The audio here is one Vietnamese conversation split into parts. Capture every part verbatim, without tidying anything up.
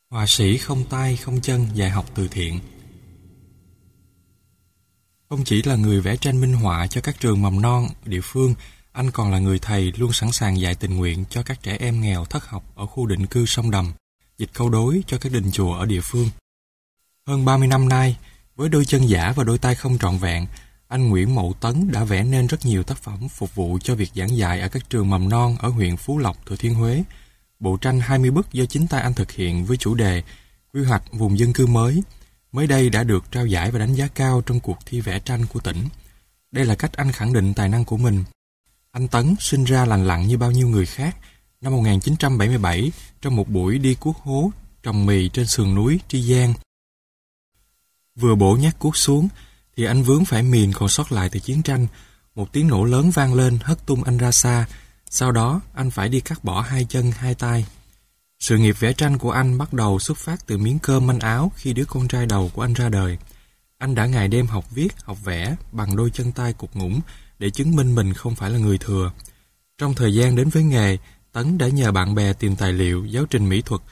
Họa sĩ không tay không chân dạy học từ thiện. Không chỉ là người vẽ tranh minh họa cho các trường mầm non địa phương, anh còn là người thầy luôn sẵn sàng dạy tình nguyện cho các trẻ em nghèo thất học ở khu định cư Sông Đầm, dịch câu đối cho các đình chùa ở địa phương. Hơn ba mươi năm nay, với đôi chân giả và đôi tay không trọn vẹn, anh Nguyễn Mậu Tấn đã vẽ nên rất nhiều tác phẩm phục vụ cho việc giảng dạy ở các trường mầm non ở huyện Phú Lộc, Thừa Thiên Huế. Bộ tranh hai mươi bức do chính tay anh thực hiện với chủ đề Quy hoạch vùng dân cư mới, mới đây đã được trao giải và đánh giá cao trong cuộc thi vẽ tranh của tỉnh. Đây là cách anh khẳng định tài năng của mình. Anh Tấn sinh ra lành lặn như bao nhiêu người khác. Năm một nghìn chín trăm bảy mươi bảy, trong một buổi đi cuốc hố trồng mì trên sườn núi Tri Giang, vừa bổ nhát cuốc xuống thì anh vướng phải mìn còn sót lại từ chiến tranh. Một tiếng nổ lớn vang lên hất tung anh ra xa. Sau đó anh phải đi cắt bỏ hai chân hai tay. Sự nghiệp vẽ tranh của anh bắt đầu xuất phát từ miếng cơm manh áo khi đứa con trai đầu của anh ra đời. Anh đã ngày đêm học viết, học vẽ bằng đôi chân tay cụt ngủn để chứng minh mình không phải là người thừa. Trong thời gian đến với nghề, Tấn đã nhờ bạn bè tìm tài liệu, giáo trình mỹ thuật,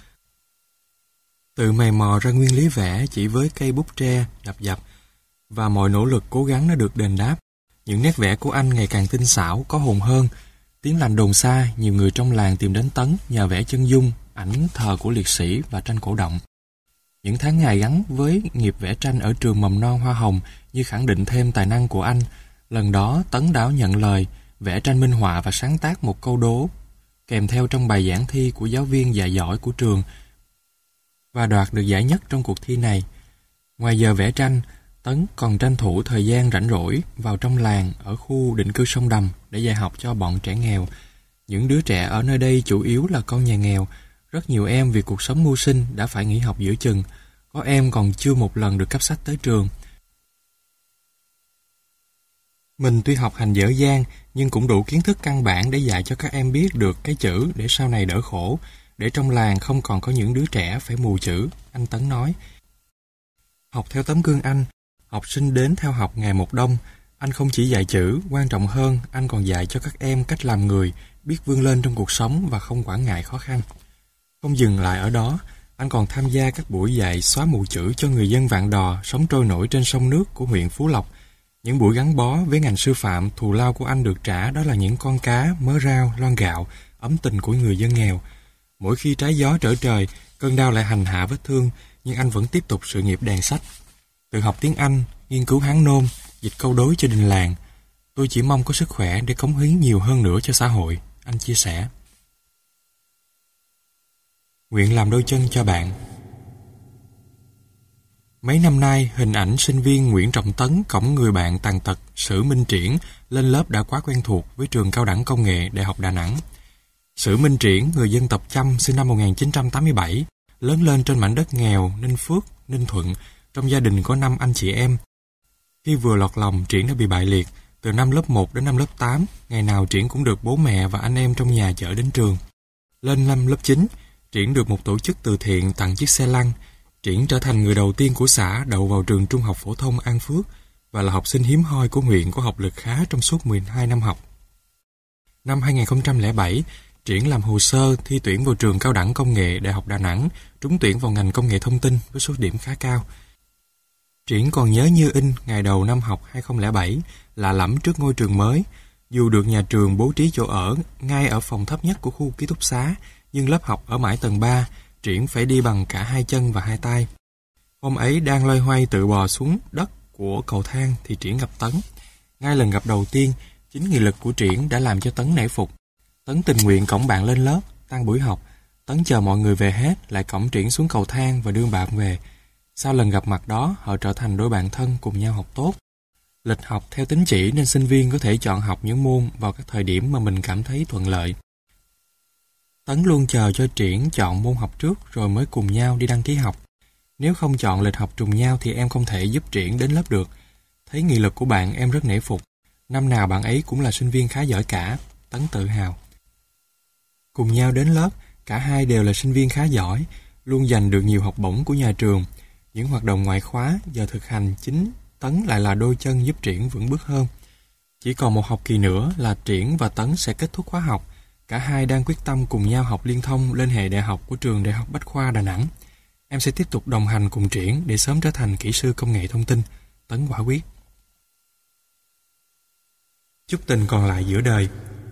tự mày mò ra nguyên lý vẽ chỉ với cây bút tre, đập dập, và mọi nỗ lực cố gắng đã được đền đáp. Những nét vẽ của anh ngày càng tinh xảo, có hồn hơn. Tiếng lành đồn xa, nhiều người trong làng tìm đến Tấn nhờ vẽ chân dung, ảnh thờ của liệt sĩ và tranh cổ động. Những tháng ngày gắn với nghiệp vẽ tranh ở trường mầm non Hoa Hồng như khẳng định thêm tài năng của anh. Lần đó Tấn đã nhận lời vẽ tranh minh họa và sáng tác một câu đố kèm theo trong bài giảng thi của giáo viên dạy giỏi của trường và đoạt được giải nhất trong cuộc thi này. Ngoài giờ vẽ tranh, Tấn còn tranh thủ thời gian rảnh rỗi vào trong làng ở khu định cư Sông Đầm để dạy học cho bọn trẻ nghèo. Những đứa trẻ ở nơi đây chủ yếu là con nhà nghèo. Rất nhiều em vì cuộc sống mưu sinh đã phải nghỉ học giữa chừng. Có em còn chưa một lần được cấp sách tới trường. Mình tuy học hành dở dang nhưng cũng đủ kiến thức căn bản để dạy cho các em biết được cái chữ để sau này đỡ khổ, để trong làng không còn có những đứa trẻ phải mù chữ, anh Tấn nói. Học theo tấm gương anh, học sinh đến theo học ngày một đông. Anh không chỉ dạy chữ, quan trọng hơn, anh còn dạy cho các em cách làm người, biết vươn lên trong cuộc sống và không quản ngại khó khăn. Không dừng lại ở đó, anh còn tham gia các buổi dạy xóa mù chữ cho người dân Vạn Đò sống trôi nổi trên sông nước của huyện Phú Lộc. Những buổi gắn bó với ngành sư phạm, thù lao của anh được trả đó là những con cá, mớ rau, lon gạo, ấm tình của người dân nghèo. Mỗi khi trái gió trở trời, cơn đau lại hành hạ vết thương, nhưng anh vẫn tiếp tục sự nghiệp đàn sách. Tự học tiếng Anh, nghiên cứu Hán nôm, dịch câu đối cho đình làng. Tôi chỉ mong có sức khỏe để cống hiến nhiều hơn nữa cho xã hội, anh chia sẻ. Nguyện làm đôi chân cho bạn. Mấy năm nay, hình ảnh sinh viên Nguyễn Trọng Tấn cõng người bạn tàn tật Sử Minh Triển lên lớp đã quá quen thuộc với trường cao đẳng công nghệ Đại học Đà Nẵng. Sử Minh Triển, người dân tộc Chăm, sinh năm một nghìn chín trăm tám mươi bảy, lớn lên trên mảnh đất nghèo Ninh Phước, Ninh Thuận, trong gia đình có năm anh chị em. Khi vừa lọt lòng, Triển đã bị bại liệt. Từ năm lớp một đến năm lớp tám, ngày nào Triển cũng được bố mẹ và anh em trong nhà chở đến trường. Lên năm lớp chín, Triển được một tổ chức từ thiện tặng chiếc xe lăn. Triển trở thành người đầu tiên của xã đậu vào trường trung học phổ thông An Phước và là học sinh hiếm hoi của huyện có học lực khá trong suốt mười hai năm học. Năm hai nghìn không trăm lẻ bảy, Triển làm hồ sơ thi tuyển vào trường cao đẳng công nghệ Đại học Đà Nẵng, trúng tuyển vào ngành công nghệ thông tin với số điểm khá cao. Triển còn nhớ như in ngày đầu năm học hai nghìn không trăm lẻ bảy, lạ lẫm trước ngôi trường mới. Dù được nhà trường bố trí chỗ ở ngay ở phòng thấp nhất của khu ký túc xá, nhưng lớp học ở mãi tầng ba, Triển phải đi bằng cả hai chân và hai tay. Hôm ấy đang loay hoay tự bò xuống đất của cầu thang thì Triển gặp Tấn. Ngay lần gặp đầu tiên, chính nghị lực của Triển đã làm cho Tấn nể phục. Tấn tình nguyện cõng bạn lên lớp, tan buổi học. Tấn chờ mọi người về hết, lại cõng Triển xuống cầu thang và đưa bạn về. Sau lần gặp mặt đó, họ trở thành đôi bạn thân cùng nhau học tốt. Lịch học theo tín chỉ nên sinh viên có thể chọn học những môn vào các thời điểm mà mình cảm thấy thuận lợi. Tấn luôn chờ cho Triển chọn môn học trước rồi mới cùng nhau đi đăng ký học. Nếu không chọn lịch học trùng nhau thì em không thể giúp Triển đến lớp được. Thấy nghị lực của bạn em rất nể phục. Năm nào bạn ấy cũng là sinh viên khá giỏi cả, Tấn tự hào. Cùng nhau đến lớp, cả hai đều là sinh viên khá giỏi, luôn giành được nhiều học bổng của nhà trường. Những hoạt động ngoại khóa, giờ thực hành chính, Tấn lại là đôi chân giúp Triển vững bước hơn. Chỉ còn một học kỳ nữa là Triển và Tấn sẽ kết thúc khóa học. Cả hai đang quyết tâm cùng nhau học liên thông lên hệ đại học của trường Đại học Bách khoa Đà Nẵng. Em sẽ tiếp tục đồng hành cùng Triển để sớm trở thành kỹ sư công nghệ thông tin. Tấn quả quyết. Chút tình còn lại giữa đời.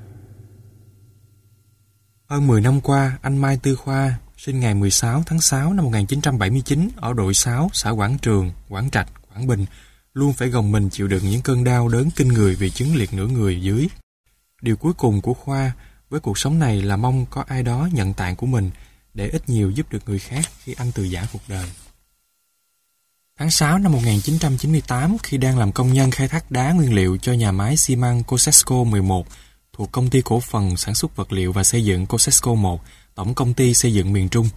Hơn mười năm qua, anh Mai Tư Khoa sinh ngày mười sáu tháng sáu năm một nghìn chín trăm bảy mươi chín ở đội sáu, xã Quảng Trường, Quảng Trạch, Quảng Bình, luôn phải gồng mình chịu đựng những cơn đau đớn kinh người vì chứng liệt nửa người dưới. Điều cuối cùng của Khoa với cuộc sống này là mong có ai đó nhận tạng của mình để ít nhiều giúp được người khác khi anh từ giã cuộc đời. Tháng sáu năm một nghìn chín trăm chín mươi tám, khi đang làm công nhân khai thác đá nguyên liệu cho nhà máy xi măng Cosesco mười một thuộc Công ty Cổ phần Sản xuất Vật liệu và Xây dựng Cosesco một, Tổng Công ty Xây dựng miền Trung,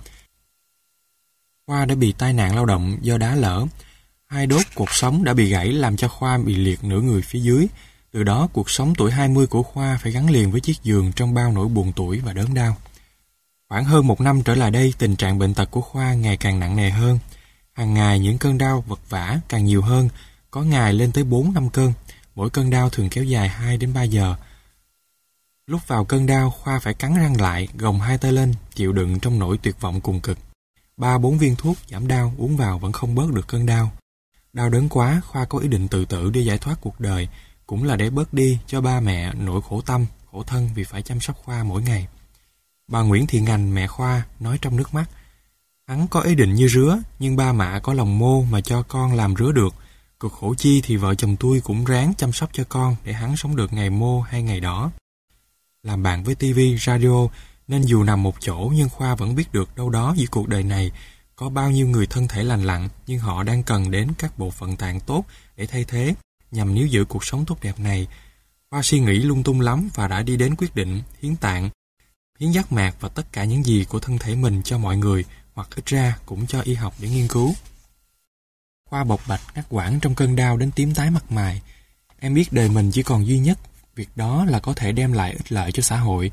Khoa đã bị tai nạn lao động do đá lở. Hai đốt cột sống đã bị gãy làm cho Khoa bị liệt nửa người phía dưới. Từ đó, cuộc sống tuổi hai mươi của Khoa phải gắn liền với chiếc giường trong bao nỗi buồn tủi và đớn đau. Khoảng hơn một năm trở lại đây, tình trạng bệnh tật của Khoa ngày càng nặng nề hơn. Hàng ngày những cơn đau vật vã càng nhiều hơn, có ngày lên tới bốn năm cơn. Mỗi cơn đau thường kéo dài hai đến ba giờ. Lúc vào cơn đau, Khoa phải cắn răng lại, gồng hai tay lên, chịu đựng trong nỗi tuyệt vọng cùng cực. Ba bốn viên thuốc giảm đau uống vào vẫn không bớt được cơn đau. Đau đớn quá, Khoa có ý định tự tử để giải thoát cuộc đời, cũng là để bớt đi cho ba mẹ nỗi khổ tâm, khổ thân vì phải chăm sóc Khoa mỗi ngày. Bà Nguyễn Thị Ngành, mẹ Khoa, nói trong nước mắt: hắn có ý định như rứa, nhưng ba mạ có lòng mô mà cho con làm rứa được. Cực khổ chi thì vợ chồng tôi cũng ráng chăm sóc cho con để hắn sống được ngày mô hay ngày đỏ. Làm bạn với tivi, radio, nên dù nằm một chỗ nhưng Khoa vẫn biết được đâu đó giữa cuộc đời này có bao nhiêu người thân thể lành lặn, nhưng họ đang cần đến các bộ phận tạng tốt để thay thế, nhằm níu giữ cuộc sống tốt đẹp này. Khoa suy nghĩ lung tung lắm và đã đi đến quyết định hiến tạng, hiến giác mạc và tất cả những gì của thân thể mình cho mọi người, hoặc ít ra cũng cho y học để nghiên cứu. Khoa bộc bạch ngắt quãng trong cơn đau đến tím tái mặt mày. Em biết đời mình chỉ còn duy nhất việc đó là có thể đem lại ích lợi cho xã hội,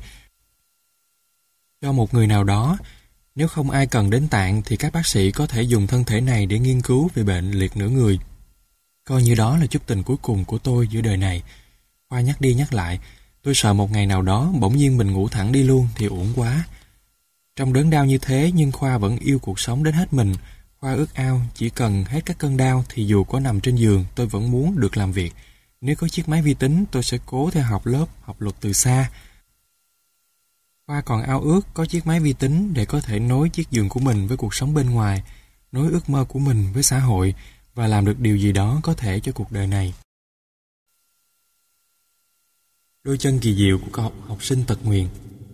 cho một người nào đó. Nếu không ai cần đến tạng thì các bác sĩ có thể dùng thân thể này để nghiên cứu về bệnh liệt nửa người. Coi như đó là chút tình cuối cùng của tôi giữa đời này. Khoa nhắc đi nhắc lại, tôi sợ một ngày nào đó bỗng nhiên mình ngủ thẳng đi luôn thì uổng quá. Trong đớn đau như thế nhưng Khoa vẫn yêu cuộc sống đến hết mình. Khoa ước ao chỉ cần hết các cơn đau thì dù có nằm trên giường tôi vẫn muốn được làm việc. Nếu có chiếc máy vi tính tôi sẽ cố theo học lớp học luật từ xa. Khoa còn ao ước có chiếc máy vi tính để có thể nối chiếc giường của mình với cuộc sống bên ngoài, nối ước mơ của mình với xã hội và làm được điều gì đó có thể cho cuộc đời này. Đôi chân kỳ diệu của cậu học sinh tật nguyền.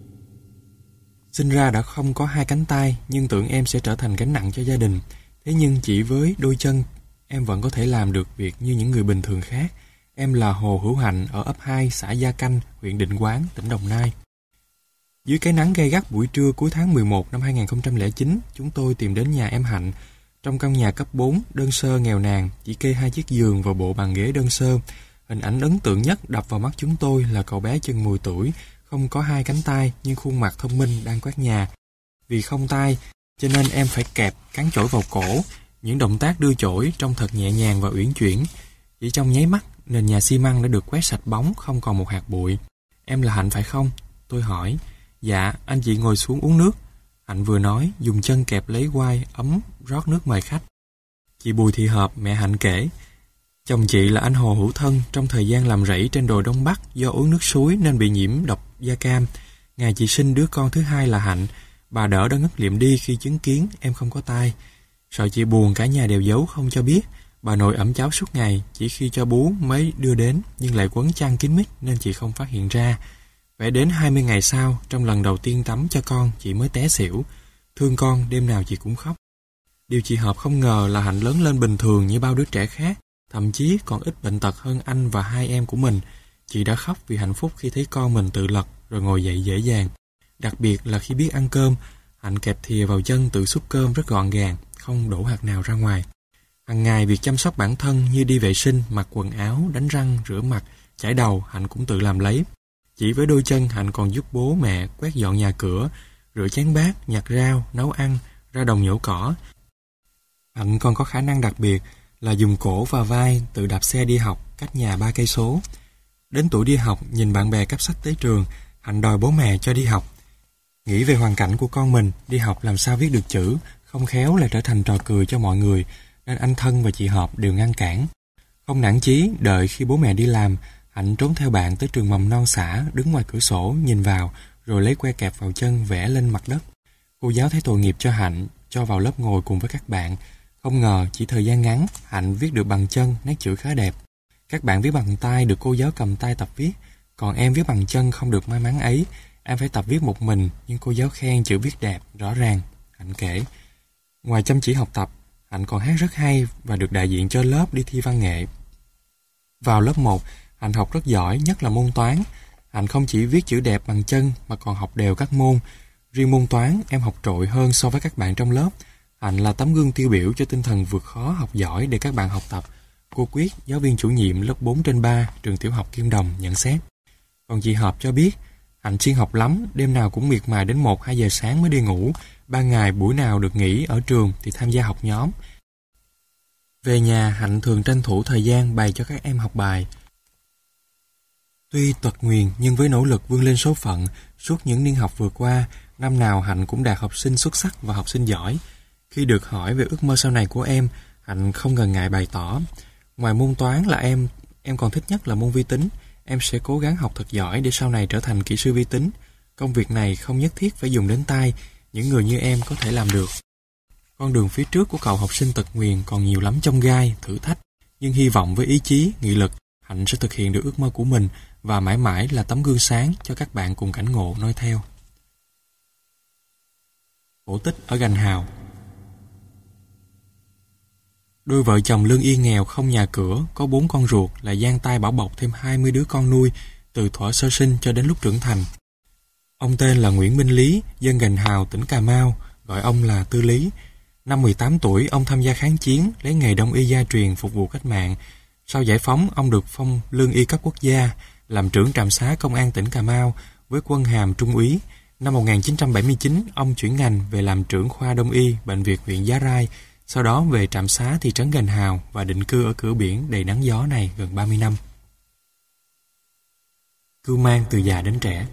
Sinh ra đã không có hai cánh tay, nhưng tưởng em sẽ trở thành gánh nặng cho gia đình. Thế nhưng chỉ với đôi chân, em vẫn có thể làm được việc như những người bình thường khác. Em là Hồ Hữu Hạnh ở ấp hai, xã Gia Canh, huyện Định Quán, tỉnh Đồng Nai. Dưới cái nắng gay gắt buổi trưa cuối tháng mười một năm hai nghìn không trăm lẻ chín, chúng tôi tìm đến nhà em Hạnh. Trong căn nhà cấp bốn, đơn sơ nghèo nàn, chỉ kê hai chiếc giường và bộ bàn ghế đơn sơ. Hình ảnh ấn tượng nhất đập vào mắt chúng tôi là cậu bé chừng mười tuổi, không có hai cánh tay nhưng khuôn mặt thông minh đang quét nhà. Vì không tay, cho nên em phải kẹp, cán chổi vào cổ. Những động tác đưa chổi trông thật nhẹ nhàng và uyển chuyển. Chỉ trong nháy mắt, nền nhà xi măng đã được quét sạch bóng, không còn một hạt bụi. Em là Hạnh phải không? Tôi hỏi. Dạ, anh chị ngồi xuống uống nước. Hạnh vừa nói, dùng chân kẹp lấy quai ấm rót nước mời khách. Chị Bùi Thị Hợp, mẹ Hạnh kể, chồng chị là anh Hồ Hữu Thân, trong thời gian làm rẫy trên đồi Đông Bắc do uống nước suối nên bị nhiễm độc da cam. Ngày chị sinh đứa con thứ hai là Hạnh, bà đỡ đã ngất liệm đi khi chứng kiến em không có tai. Sợ chị buồn, cả nhà đều giấu không cho biết. Bà nội ẵm cháu suốt ngày, chỉ khi cho bú mới đưa đến, nhưng lại quấn chăn kín mít nên chị không phát hiện ra. Phải đến hai mươi ngày sau, trong lần đầu tiên tắm cho con, chị mới té xỉu. Thương con, đêm nào chị cũng khóc. Điều chị Hợp không ngờ là Hạnh lớn lên bình thường như bao đứa trẻ khác, thậm chí còn ít bệnh tật hơn anh và hai em của mình. Chị đã khóc vì hạnh phúc khi thấy con mình tự lật rồi ngồi dậy dễ dàng. Đặc biệt là khi biết ăn cơm, Hạnh kẹp thìa vào chân tự xúc cơm rất gọn gàng, không đổ hạt nào ra ngoài. Hằng ngày việc chăm sóc bản thân như đi vệ sinh, mặc quần áo, đánh răng, rửa mặt, chải đầu Hạnh cũng tự làm lấy. Chỉ với đôi chân, Hạnh còn giúp bố mẹ quét dọn nhà cửa, rửa chén bát, nhặt rau, nấu ăn, ra đồng nhổ cỏ. Hạnh còn có khả năng đặc biệt là dùng cổ và vai tự đạp xe đi học cách nhà ba cây số. Đến tuổi đi học, nhìn bạn bè cắp sách tới trường, Hạnh đòi bố mẹ cho đi học. Nghĩ về hoàn cảnh của con mình, đi học làm sao viết được chữ, không khéo lại trở thành trò cười cho mọi người, nên anh Thân và chị Hợp đều ngăn cản. Không nản chí, đợi khi bố mẹ đi làm, Hạnh trốn theo bạn tới trường mầm non xã, đứng ngoài cửa sổ nhìn vào, rồi lấy que kẹp vào chân vẽ lên mặt đất. Cô giáo thấy tội nghiệp cho Hạnh, cho vào lớp ngồi cùng với các bạn. Không ngờ chỉ thời gian ngắn, Hạnh viết được bằng chân nét chữ khá đẹp. Các bạn viết bằng tay được cô giáo cầm tay tập viết, còn em viết bằng chân không được may mắn ấy. Em phải tập viết một mình, nhưng cô giáo khen chữ viết đẹp, rõ ràng. Hạnh kể, ngoài chăm chỉ học tập, Hạnh còn hát rất hay và được đại diện cho lớp đi thi văn nghệ. Vào lớp một, Hạnh học rất giỏi, nhất là môn toán. Hạnh không chỉ viết chữ đẹp bằng chân mà còn học đều các môn. Riêng môn toán, em học trội hơn so với các bạn trong lớp. Hạnh là tấm gương tiêu biểu cho tinh thần vượt khó học giỏi để các bạn học tập. Cô Quyết, giáo viên chủ nhiệm lớp bốn trên ba, trường tiểu học Kim Đồng, nhận xét. Còn chị Hợp cho biết, Hạnh siêng học lắm, đêm nào cũng miệt mài đến một hai giờ sáng mới đi ngủ. Ban ngày buổi nào được nghỉ ở trường thì tham gia học nhóm. Về nhà, Hạnh thường tranh thủ thời gian bày cho các em học bài. Tuy tật nguyền nhưng với nỗ lực vươn lên số phận, suốt những niên học vừa qua, năm nào Hạnh cũng đạt học sinh xuất sắc và học sinh giỏi. Khi được hỏi về ước mơ sau này của em, Hạnh không ngần ngại bày tỏ. Ngoài môn toán là em, em còn thích nhất là môn vi tính. Em sẽ cố gắng học thật giỏi để sau này trở thành kỹ sư vi tính. Công việc này không nhất thiết phải dùng đến tay, những người như em có thể làm được. Con đường phía trước của cậu học sinh tật nguyền còn nhiều lắm chông gai, thử thách, nhưng hy vọng với ý chí, nghị lực, Hạnh sẽ thực hiện được ước mơ của mình và mãi mãi là tấm gương sáng cho các bạn cùng cảnh ngộ noi theo. Cổ tích ở Gành Hào. Đôi vợ chồng lương y nghèo không nhà cửa, có bốn con ruột là giang tay bảo bọc thêm hai mươi đứa con nuôi từ thuở sơ sinh cho đến lúc trưởng thành. Ông tên là Nguyễn Minh Lý, dân Gành Hào, tỉnh Cà Mau, gọi ông là Tư Lý. Năm mười tám tuổi, ông tham gia kháng chiến, lấy nghề đông y gia truyền phục vụ cách mạng. Sau giải phóng, ông được phong lương y cấp quốc gia, làm trưởng trạm xá công an tỉnh Cà Mau với quân hàm trung úy. Năm một nghìn chín trăm bảy mươi chín, ông chuyển ngành về làm trưởng khoa đông y bệnh viện huyện Giá Rai, sau đó về trạm xá thị trấn Gành Hào và định cư ở cửa biển đầy nắng gió này gần ba mươi năm. Cưu mang từ già đến trẻ.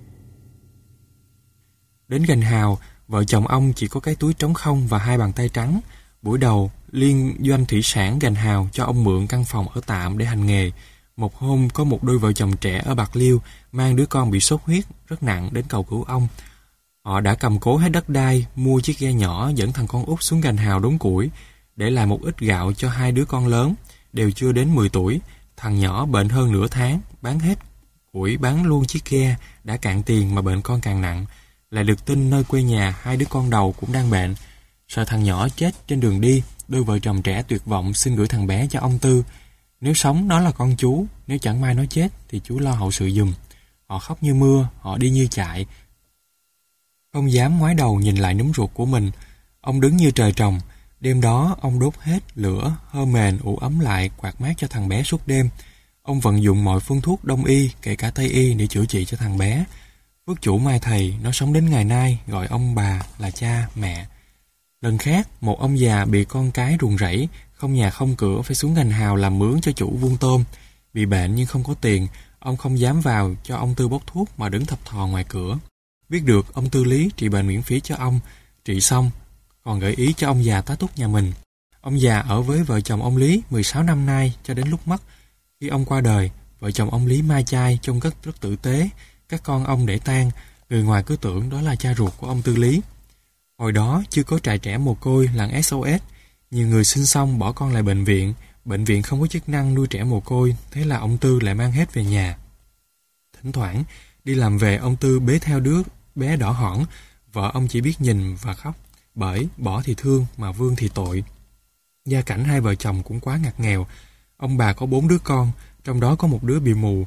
Đến Gành Hào, vợ chồng ông chỉ có cái túi trống không và hai bàn tay trắng. Buổi đầu, Liên doanh thủy sản Gành Hào cho ông mượn căn phòng ở tạm để hành nghề. Một hôm, có một đôi vợ chồng trẻ ở Bạc Liêu mang đứa con bị sốt huyết rất nặng đến cầu cứu ông. Họ đã cầm cố hết đất đai, mua chiếc ghe nhỏ dẫn thằng con út xuống Gành Hào đốn củi, để lại một ít gạo cho hai đứa con lớn, đều chưa đến mười tuổi. Thằng nhỏ bệnh hơn nửa tháng, bán hết củi bán luôn chiếc ghe, đã cạn tiền mà bệnh con càng nặng. Lại được tin nơi quê nhà hai đứa con đầu cũng đang bệnh. Sợ thằng nhỏ chết trên đường đi, đôi vợ chồng trẻ tuyệt vọng xin gửi thằng bé cho ông Tư. Nếu sống nó là con chú, nếu chẳng may nó chết thì chú lo hậu sự giùm. Họ khóc như mưa, họ đi như chạy, không dám ngoái đầu nhìn lại núm ruột của mình. Ông đứng như trời trồng. Đêm đó ông đốt hết lửa, hơ mền ủ ấm lại, quạt mát cho thằng bé suốt đêm. Ông vận dụng mọi phương thuốc đông y, kể cả tây y để chữa trị cho thằng bé. Phước chủ mai thầy, nó sống đến ngày nay, gọi ông bà là cha, mẹ. Lần khác, một ông già bị con cái ruồng rẫy, không nhà không cửa phải xuống Gành Hào làm mướn cho chủ vuông tôm. Bị bệnh nhưng không có tiền, ông không dám vào cho ông Tư bốc thuốc mà đứng thập thò ngoài cửa. Biết được ông Tư Lý trị bệnh miễn phí cho ông, trị xong, còn gợi ý cho ông già tá túc nhà mình. Ông già ở với vợ chồng ông Lý mười sáu năm nay cho đến lúc mất. Khi ông qua đời, vợ chồng ông Lý mai chai trông rất, rất tử tế. Các con ông để tang, người ngoài cứ tưởng đó là cha ruột của ông Tư Lý. Hồi đó chưa có trại trẻ mồ côi làng ét o ét, nhiều người sinh xong bỏ con lại bệnh viện, bệnh viện không có chức năng nuôi trẻ mồ côi, thế là ông Tư lại mang hết về nhà. Thỉnh thoảng đi làm về, ông Tư bế theo đứa bé đỏ hỏn, vợ ông chỉ biết nhìn và khóc, bởi bỏ thì thương mà vương thì tội. Gia cảnh hai vợ chồng cũng quá ngặt nghèo. Ông bà có bốn đứa con, trong đó có một đứa bị mù.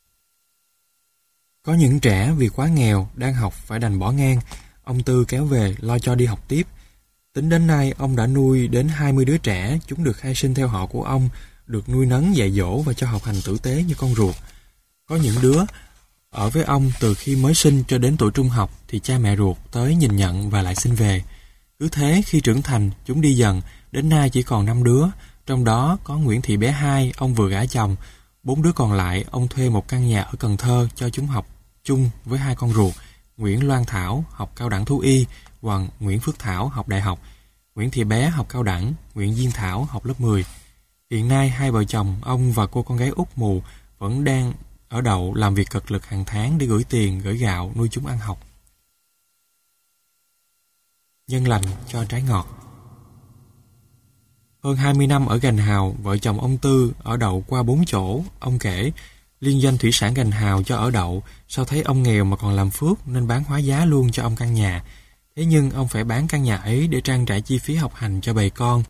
Có những trẻ vì quá nghèo, đang học phải đành bỏ ngang. Ông Tư kéo về lo cho đi học tiếp. Tính đến nay, ông đã nuôi đến hai mươi đứa trẻ, chúng được khai sinh theo họ của ông, được nuôi nấng dạy dỗ và cho học hành tử tế như con ruột. Có những đứa ở với ông từ khi mới sinh cho đến tuổi trung học thì cha mẹ ruột tới nhìn nhận và lại xin về. Cứ thế khi trưởng thành, chúng đi dần, đến nay chỉ còn năm đứa, trong đó có Nguyễn Thị bé hai, ông vừa gả chồng. Bốn đứa còn lại, ông thuê một căn nhà ở Cần Thơ cho chúng học chung với hai con ruột, Nguyễn Loan Thảo học cao đẳng thú y, hoặc Nguyễn Phước Thảo học đại học. Nguyễn Thị Bé học cao đẳng, Nguyễn Diên Thảo học lớp mười. Hiện nay hai vợ chồng ông và cô con gái út mù vẫn đang ở đậu làm việc cực lực hàng tháng để gửi tiền, gửi gạo nuôi chúng ăn học. Nhân lành cho trái ngọt. Hơn hai mươi năm ở Gành Hào, vợ chồng ông Tư ở đậu qua bốn chỗ. Ông kể, liên doanh thủy sản Gành Hào cho ở đậu, sao thấy ông nghèo mà còn làm phước nên bán hóa giá luôn cho ông căn nhà. Thế nhưng ông phải bán căn nhà ấy để trang trải chi phí học hành cho bầy con.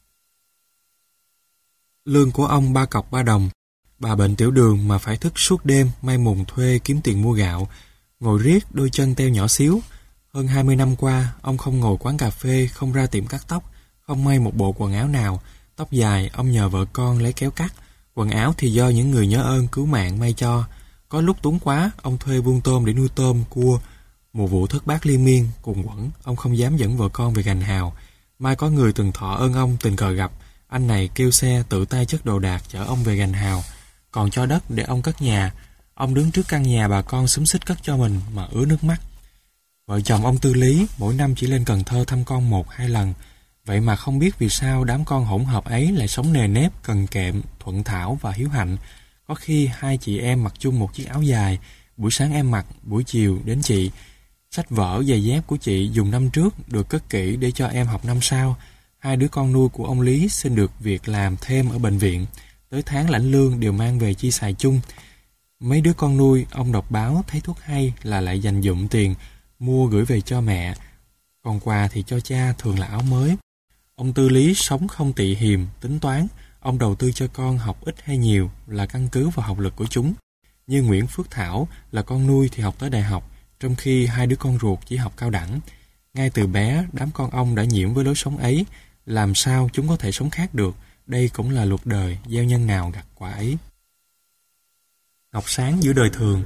Lương của ông ba cọc ba đồng. Bà bệnh tiểu đường mà phải thức suốt đêm may mùng thuê kiếm tiền mua gạo, ngồi riết đôi chân teo nhỏ xíu. Hơn hai mươi năm qua, ông không ngồi quán cà phê, không ra tiệm cắt tóc, không may một bộ quần áo nào. Tóc dài, ông nhờ vợ con lấy kéo cắt. Quần áo thì do những người nhớ ơn cứu mạng may cho. Có lúc túng quá, ông thuê vuông tôm để nuôi tôm, cua. Mùa vụ thất bát liên miên, cùng quẩn, ông không dám dẫn vợ con về Gành Hào. Mai có người từng thọ ơn ông tình cờ gặp, anh này kêu xe tự tay chất đồ đạc chở ông về Gành Hào, còn cho đất để ông cất nhà. Ông đứng trước căn nhà bà con xúm xít cất cho mình mà ứa nước mắt. Vợ chồng ông Tư Lý mỗi năm chỉ lên Cần Thơ thăm con một hai lần. Vậy mà không biết vì sao đám con hỗn hợp ấy lại sống nề nếp, cần kệm, thuận thảo và hiếu hạnh. Có khi hai chị em mặc chung một chiếc áo dài, buổi sáng em mặc, buổi chiều đến chị. Sách vở, giày dép của chị dùng năm trước được cất kỹ để cho em học năm sau. Hai đứa con nuôi của ông Lý xin được việc làm thêm ở bệnh viện. Tới tháng lãnh lương đều mang về chi xài chung. Mấy đứa con nuôi, ông đọc báo thấy thuốc hay là lại dành dụm tiền, mua gửi về cho mẹ. Còn quà thì cho cha, thường là áo mới. Ông Tư Lý sống không tị hiềm, tính toán. Ông đầu tư cho con học ít hay nhiều là căn cứ vào học lực của chúng. Như Nguyễn Phước Thảo là con nuôi thì học tới đại học, trong khi hai đứa con ruột chỉ học cao đẳng. Ngay từ bé, đám con ông đã nhiễm với lối sống ấy. Làm sao chúng có thể sống khác được? Đây cũng là luật đời, gieo nhân nào gặt quả ấy. Ngọc sáng giữa đời thường.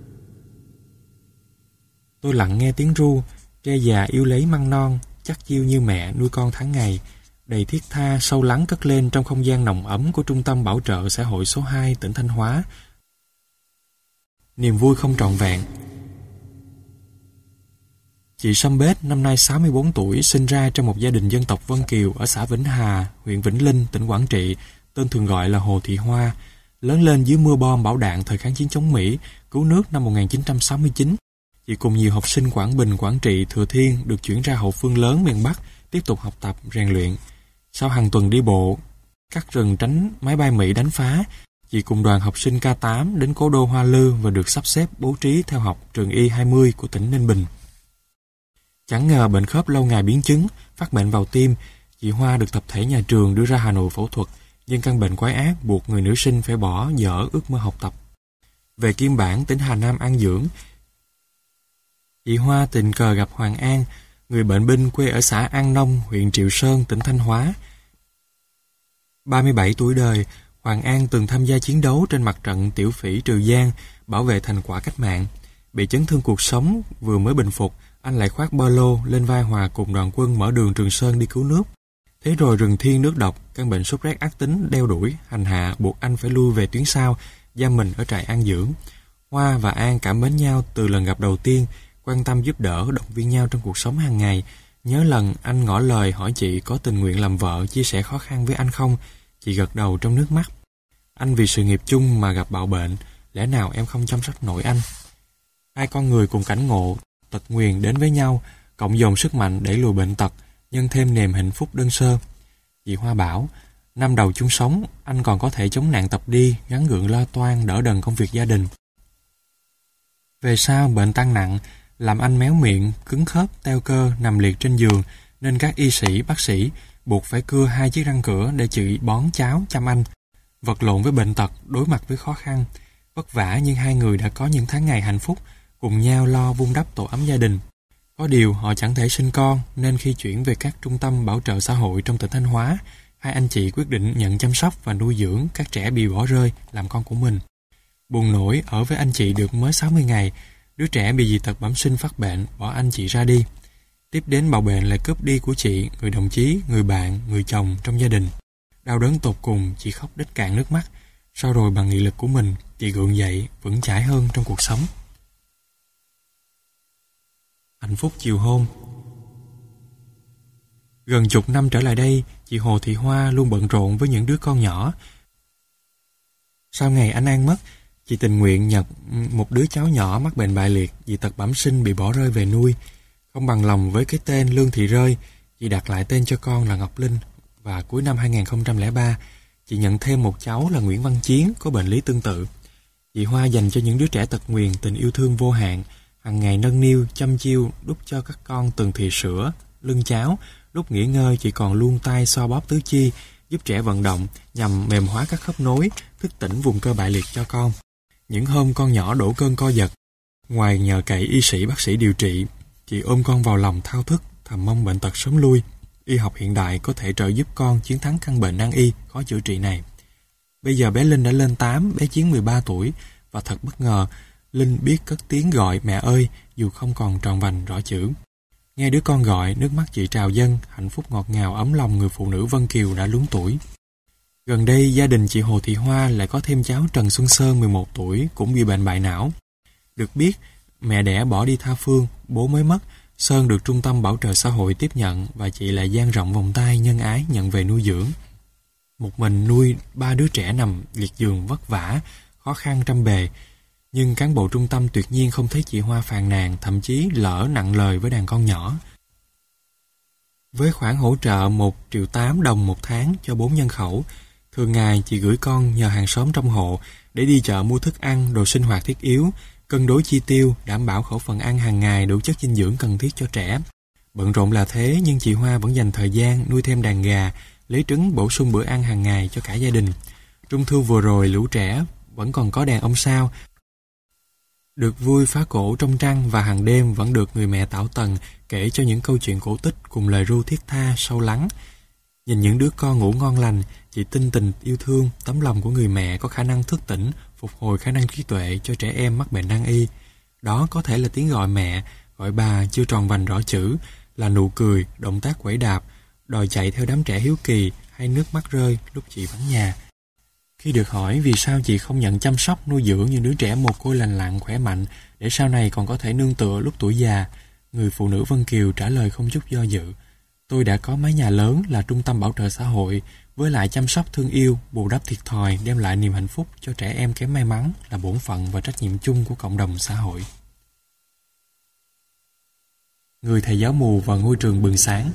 Tôi lặng nghe tiếng ru, tre già yêu lấy măng non, chắc chiêu như mẹ nuôi con tháng ngày, đầy thiết tha sâu lắng cất lên trong không gian nồng ấm của Trung tâm Bảo trợ Xã hội số hai tỉnh Thanh Hóa. Niềm vui không trọn vẹn. Chị Sâm Bết năm nay sáu mươi bốn tuổi, sinh ra trong một gia đình dân tộc Vân Kiều ở xã Vĩnh Hà, huyện Vĩnh Linh, tỉnh Quảng Trị, tên thường gọi là Hồ Thị Hoa. Lớn lên dưới mưa bom bão đạn thời kháng chiến chống Mỹ, cứu nước năm một nghìn chín trăm sáu mươi chín. Chị cùng nhiều học sinh Quảng Bình, Quảng Trị, Thừa Thiên được chuyển ra hậu phương lớn miền Bắc, tiếp tục học tập, rèn luyện. Sau hàng tuần đi bộ, cắt rừng tránh máy bay Mỹ đánh phá, chị cùng đoàn học sinh K tám đến cố đô Hoa Lư và được sắp xếp bố trí theo học trường Y hai mươi của tỉnh Ninh Bình. Chẳng ngờ bệnh khớp lâu ngày biến chứng, phát bệnh vào tim, chị Hoa được tập thể nhà trường đưa ra Hà Nội phẫu thuật, nhưng căn bệnh quái ác buộc người nữ sinh phải bỏ dở ước mơ học tập. Về Kim Bản, tỉnh Hà Nam an dưỡng, chị Hoa tình cờ gặp Hoàng An, người bệnh binh quê ở xã An Nông, huyện Triệu Sơn, tỉnh Thanh Hóa. ba mươi bảy tuổi đời, Hoàng An từng tham gia chiến đấu trên mặt trận Tiểu Phỉ Trừ Giang, bảo vệ thành quả cách mạng. Bị chấn thương cuộc sống vừa mới bình phục, anh lại khoác ba lô lên vai Hòa cùng đoàn quân mở đường Trường Sơn đi cứu nước. Thế rồi rừng thiên nước độc, căn bệnh sốt rét ác tính đeo đuổi, hành hạ buộc anh phải lui về tuyến sau, giam mình ở trại an dưỡng. Hoa và An cảm mến nhau từ lần gặp đầu tiên, quan tâm giúp đỡ, động viên nhau trong cuộc sống hàng ngày. Nhớ lần anh ngỏ lời hỏi chị có tình nguyện làm vợ, chia sẻ khó khăn với anh không? Chị gật đầu trong nước mắt. Anh vì sự nghiệp chung mà gặp bạo bệnh, lẽ nào em không chăm sóc nổi anh? Hai con người cùng cảnh ngộ, tật nguyền đến với nhau, cộng dồn sức mạnh đẩy lùi bệnh tật, nhân thêm niềm hạnh phúc đơn sơ. Chị Hoa bảo, năm đầu chung sống, anh còn có thể chống nạn tập đi, gắng gượng lo toan, đỡ đần công việc gia đình. Về sau, bệnh tăng nặng, làm anh méo miệng, cứng khớp, teo cơ, nằm liệt trên giường, nên các y sĩ, bác sĩ buộc phải cưa hai chiếc răng cửa để chị bón cháo chăm anh. Vật lộn với bệnh tật, đối mặt với khó khăn, vất vả nhưng hai người đã có những tháng ngày hạnh phúc, cùng nhau lo vun đắp tổ ấm gia đình. Có điều họ chẳng thể sinh con, nên khi chuyển về các trung tâm bảo trợ xã hội trong tỉnh Thanh Hóa, hai anh chị quyết định nhận chăm sóc và nuôi dưỡng các trẻ bị bỏ rơi làm con của mình. Buồn nổi ở với anh chị được mới sáu mươi ngày, đứa trẻ bị dị tật bẩm sinh phát bệnh, bỏ anh chị ra đi. Tiếp đến bạo bệnh lại cướp đi của chị, người đồng chí, người bạn, người chồng trong gia đình. Đau đớn tột cùng, chị khóc đứt cạn nước mắt. Sau rồi bằng nghị lực của mình, chị gượng dậy, vững chãi hơn trong cuộc sống. Hạnh phúc chiều hôm. Gần chục năm trở lại đây, chị Hồ Thị Hoa luôn bận rộn với những đứa con nhỏ. Sau ngày anh An mất, chị tình nguyện nhận một đứa cháu nhỏ mắc bệnh bại liệt vì tật bẩm sinh bị bỏ rơi về nuôi. Không bằng lòng với cái tên Lương Thị Rơi, chị đặt lại tên cho con là Ngọc Linh, và cuối năm hai nghìn không trăm lẻ ba, chị nhận thêm một cháu là Nguyễn Văn Chiến có bệnh lý tương tự. Chị Hoa dành cho những đứa trẻ tật nguyền tình yêu thương vô hạn, hàng ngày nâng niu, chăm chiêu, đút cho các con từng thìa sữa, lưng cháo. Lúc nghỉ ngơi, chị còn luôn tay xoa bóp tứ chi, giúp trẻ vận động nhằm mềm hóa các khớp nối, thức tỉnh vùng cơ bại liệt cho con. Những hôm con nhỏ đổ cơn co giật, ngoài nhờ cậy y sĩ bác sĩ điều trị, chị ôm con vào lòng thao thức, thầm mong bệnh tật sớm lui. Y học hiện đại có thể trợ giúp con chiến thắng căn bệnh nan y, khó chữa trị này. Bây giờ bé Linh đã lên tám, bé Chiến mười ba tuổi, và thật bất ngờ, Linh biết cất tiếng gọi mẹ ơi dù không còn tròn vành rõ chữ. Nghe đứa con gọi, nước mắt chị trào dâng, hạnh phúc ngọt ngào ấm lòng người phụ nữ Vân Kiều đã luống tuổi. Gần đây, gia đình chị Hồ Thị Hoa lại có thêm cháu Trần Xuân Sơn mười một tuổi, cũng bị bệnh bại não. Được biết, mẹ đẻ bỏ đi tha phương, bố mới mất, Sơn được Trung tâm Bảo trợ Xã hội tiếp nhận và chị lại dang rộng vòng tay nhân ái nhận về nuôi dưỡng. Một mình nuôi ba đứa trẻ nằm liệt giường vất vả, khó khăn trăm bề. Nhưng cán bộ trung tâm tuyệt nhiên không thấy chị Hoa phàn nàn, thậm chí lỡ nặng lời với đàn con nhỏ. Với khoản hỗ trợ một triệu tám đồng một tháng cho bốn nhân khẩu, thường ngày chị gửi con nhờ hàng xóm trong hộ để đi chợ mua thức ăn, đồ sinh hoạt thiết yếu, cân đối chi tiêu, đảm bảo khẩu phần ăn hàng ngày đủ chất dinh dưỡng cần thiết cho trẻ. Bận rộn là thế, nhưng chị Hoa vẫn dành thời gian nuôi thêm đàn gà, lấy trứng bổ sung bữa ăn hàng ngày cho cả gia đình. Trung thu vừa rồi, lũ trẻ vẫn còn có đàn ông sao, được vui phá cổ trong trăng, và hàng đêm vẫn được người mẹ Tảo Tần kể cho những câu chuyện cổ tích cùng lời ru thiết tha sâu lắng. Nhìn những đứa con ngủ ngon lành, chị tin tình yêu thương, tấm lòng của người mẹ có khả năng thức tỉnh, phục hồi khả năng trí tuệ cho trẻ em mắc bệnh nan y. Đó có thể là tiếng gọi mẹ, gọi bà chưa tròn vành rõ chữ, là nụ cười, động tác quẩy đạp, đòi chạy theo đám trẻ hiếu kỳ, hay nước mắt rơi lúc chị vắng nhà. Khi được hỏi vì sao chị không nhận chăm sóc nuôi dưỡng những đứa trẻ mồ côi lành lặn khỏe mạnh để sau này còn có thể nương tựa lúc tuổi già, người phụ nữ Vân Kiều trả lời không chút do dự: tôi đã có mái nhà lớn là Trung tâm Bảo trợ Xã hội, với lại chăm sóc thương yêu, bù đắp thiệt thòi, đem lại niềm hạnh phúc cho trẻ em kém may mắn là bổn phận và trách nhiệm chung của cộng đồng xã hội. Người thầy giáo mù và ngôi trường bừng sáng.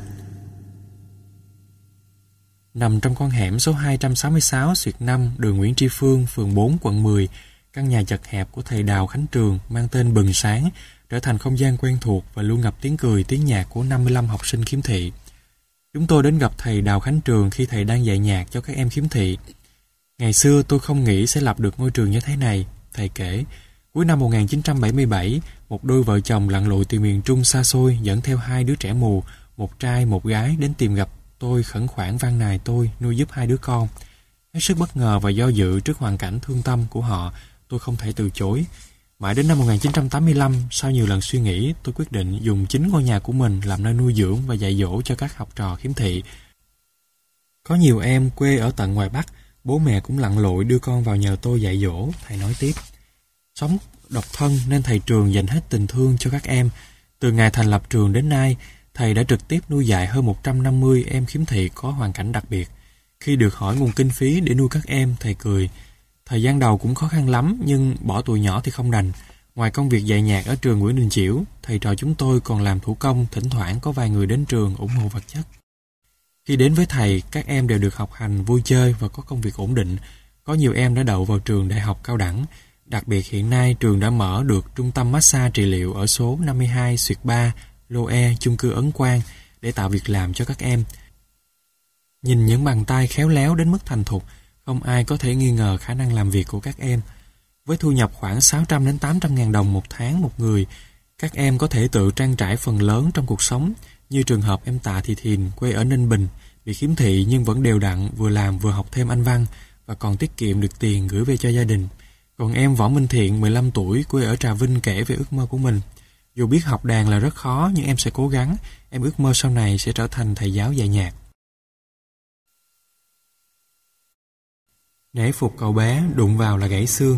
Nằm trong con hẻm số hai trăm sáu mươi sáu xuyệt năm, đường Nguyễn Tri Phương, phường bốn, quận mười, căn nhà chật hẹp của thầy Đào Khánh Trường mang tên Bừng Sáng trở thành không gian quen thuộc và luôn ngập tiếng cười, tiếng nhạc của năm mươi lăm học sinh khiếm thị. Chúng tôi đến gặp thầy Đào Khánh Trường khi thầy đang dạy nhạc cho các em khiếm thị. Ngày xưa tôi không nghĩ sẽ lập được ngôi trường như thế này, thầy kể. Cuối năm một nghìn chín trăm bảy mươi bảy, một đôi vợ chồng lặn lội từ miền Trung xa xôi dẫn theo hai đứa trẻ mù, một trai một gái đến tìm gặp tôi, khẩn khoản van nài tôi nuôi giúp hai đứa con. Hết sức bất ngờ và do dự trước hoàn cảnh thương tâm của họ, tôi không thể từ chối. Mãi đến năm một nghìn chín trăm tám mươi lăm, sau nhiều lần suy nghĩ, tôi quyết định dùng chính ngôi nhà của mình làm nơi nuôi dưỡng và dạy dỗ cho các học trò khiếm thị. Có nhiều em quê ở tận ngoài Bắc, bố mẹ cũng lặn lội đưa con vào nhờ tôi dạy dỗ, thầy nói tiếp. Sống độc thân nên thầy Trường dành hết tình thương cho các em. Từ ngày thành lập trường đến nay, thầy đã trực tiếp nuôi dạy hơn một trăm năm mươi em khiếm thị có hoàn cảnh đặc biệt. Khi được hỏi nguồn kinh phí để nuôi các em, thầy cười. Thời gian đầu cũng khó khăn lắm, nhưng bỏ tụi nhỏ thì không đành. Ngoài công việc dạy nhạc ở trường Nguyễn Đình Chiểu, thầy trò chúng tôi còn làm thủ công, thỉnh thoảng có vài người đến trường ủng hộ vật chất. Khi đến với thầy, các em đều được học hành, vui chơi và có công việc ổn định. Có nhiều em đã đậu vào trường đại học cao đẳng. Đặc biệt hiện nay trường đã mở được trung tâm massage trị liệu ở số năm mươi hai xuyệt ba, lô E, chung cư Ấn Quang để tạo việc làm cho các em. Nhìn những bàn tay khéo léo đến mức thành thục, không ai có thể nghi ngờ khả năng làm việc của các em. Với thu nhập khoảng sáu trăm đến tám trăm ngàn đồng một tháng một người, các em có thể tự trang trải phần lớn trong cuộc sống, như trường hợp em Tạ Thị Thìn quê ở Ninh Bình, bị khiếm thị nhưng vẫn đều đặn vừa làm vừa học thêm Anh văn và còn tiết kiệm được tiền gửi về cho gia đình. Còn em Võ Minh Thiện, mười lăm tuổi, quê ở Trà Vinh kể về ước mơ của mình. Dù biết học đàn là rất khó nhưng em sẽ cố gắng, em ước mơ sau này sẽ trở thành thầy giáo dạy nhạc. Nể phục cậu bé, đụng vào là gãy xương.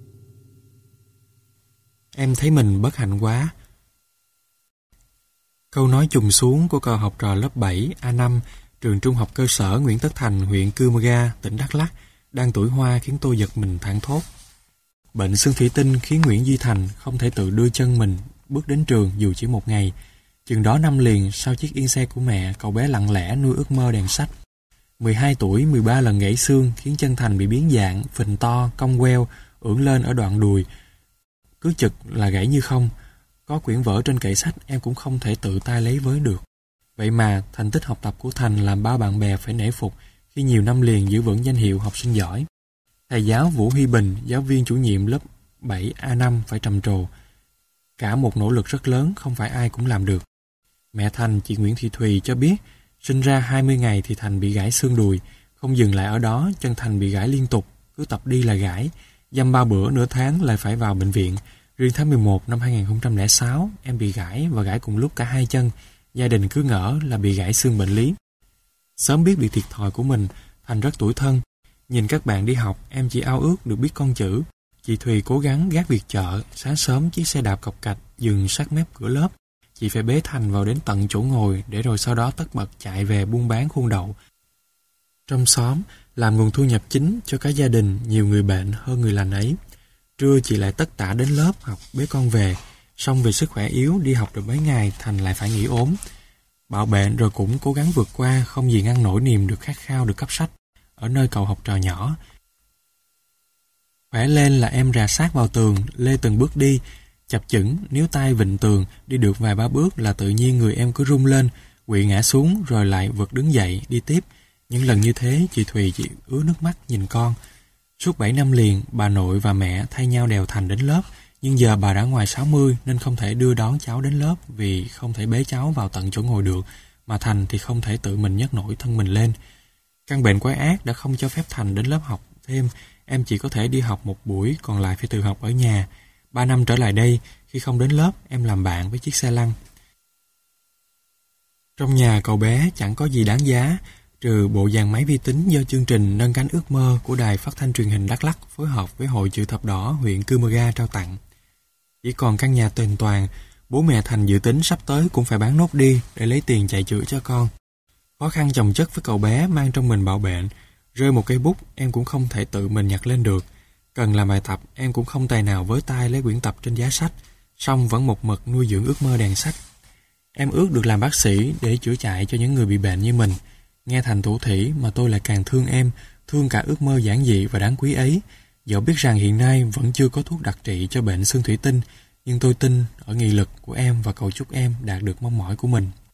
Em thấy mình bất hạnh quá. Câu nói trùng xuống của cậu học trò lớp bảy A năm, trường trung học cơ sở Nguyễn Tất Thành, huyện Cư Mơ Ga, tỉnh Đắk Lắk, đang tuổi hoa khiến tôi giật mình thảng thốt. Bệnh xương thủy tinh khiến Nguyễn Duy Thành không thể tự đưa chân mình bước đến trường dù chỉ một ngày. Chừng đó năm liền sau chiếc yên xe của mẹ, cậu bé lặng lẽ nuôi ước mơ đèn sách. mười hai tuổi, mười ba lần gãy xương khiến chân Thành bị biến dạng, phình to, cong queo, ưỡn lên ở đoạn đùi. Cứ chực là gãy như không. Có quyển vở trên kệ sách em cũng không thể tự tay lấy với được. Vậy mà thành tích học tập của Thành làm bao bạn bè phải nể phục khi nhiều năm liền giữ vững danh hiệu học sinh giỏi. Thầy giáo Vũ Huy Bình, giáo viên chủ nhiệm lớp bảy A năm phải trầm trồ. Cả một nỗ lực rất lớn không phải ai cũng làm được. Mẹ Thành, chị Nguyễn Thị Thùy cho biết, sinh ra hai mươi ngày thì Thành bị gãy xương đùi. Không dừng lại ở đó, chân Thành bị gãy liên tục, cứ tập đi là gãy. Dăm ba bữa nửa tháng lại phải vào bệnh viện. Riêng tháng mười một năm hai nghìn không trăm lẻ sáu, em bị gãy và gãy cùng lúc cả hai chân. Gia đình cứ ngỡ là bị gãy xương bệnh lý. Sớm biết việc thiệt thòi của mình, Thành rất tủi thân. Nhìn các bạn đi học, em chỉ ao ước được biết con chữ. Chị Thùy cố gắng gác việc chợ, sáng sớm chiếc xe đạp cộc cạch dừng sát mép cửa lớp. Chị phải bế Thành vào đến tận chỗ ngồi để rồi sau đó tất bật chạy về buôn bán khuôn đậu. Trong xóm, làm nguồn thu nhập chính cho cả gia đình, nhiều người bệnh hơn người lành ấy. Trưa chị lại tất tả đến lớp học bế con về. Xong vì sức khỏe yếu, đi học được mấy ngày, Thành lại phải nghỉ ốm. Bạo bệnh rồi cũng cố gắng vượt qua, không gì ngăn nổi niềm được khát khao được cấp sách ở nơi cậu học trò nhỏ. Khỏe lên là em rà sát vào tường, lê từng bước đi, chập chững, níu tay vịn tường, đi được vài ba bước là tự nhiên người em cứ rung lên, quỵ ngã xuống rồi lại vượt đứng dậy, đi tiếp. Những lần như thế, chị Thùy chỉ ứa nước mắt nhìn con. Suốt bảy năm liền, bà nội và mẹ thay nhau đèo Thành đến lớp, nhưng giờ bà đã ngoài sáu mươi nên không thể đưa đón cháu đến lớp vì không thể bế cháu vào tận chỗ ngồi được, mà Thành thì không thể tự mình nhấc nổi thân mình lên. Căn bệnh quái ác đã không cho phép Thành đến lớp học thêm, em chỉ có thể đi học một buổi, còn lại phải tự học ở nhà. Ba năm trở lại đây, khi không đến lớp, em làm bạn với chiếc xe lăn. Trong nhà cậu bé chẳng có gì đáng giá, trừ bộ dàn máy vi tính do chương trình Nâng cánh ước mơ của Đài Phát thanh Truyền hình Đắk Lắk phối hợp với Hội Chữ thập đỏ huyện Cư Mơ Ga trao tặng. Chỉ còn căn nhà tền toàn, bố mẹ Thành dự tính sắp tới cũng phải bán nốt đi để lấy tiền chạy chữa cho con. Khó khăn chồng chất với cậu bé mang trong mình bạo bệnh, rơi một cây bút em cũng không thể tự mình nhặt lên được. Cần làm bài tập em cũng không tài nào với tay lấy quyển tập trên giá sách, song vẫn một mực nuôi dưỡng ước mơ đèn sách. Em ước được làm bác sĩ để chữa chạy cho những người bị bệnh như mình. Nghe Thành thủ thỉ mà tôi lại càng thương em, thương cả ước mơ giản dị và đáng quý ấy. Dẫu biết rằng hiện nay vẫn chưa có thuốc đặc trị cho bệnh xương thủy tinh, nhưng tôi tin ở nghị lực của em và cầu chúc em đạt được mong mỏi của mình.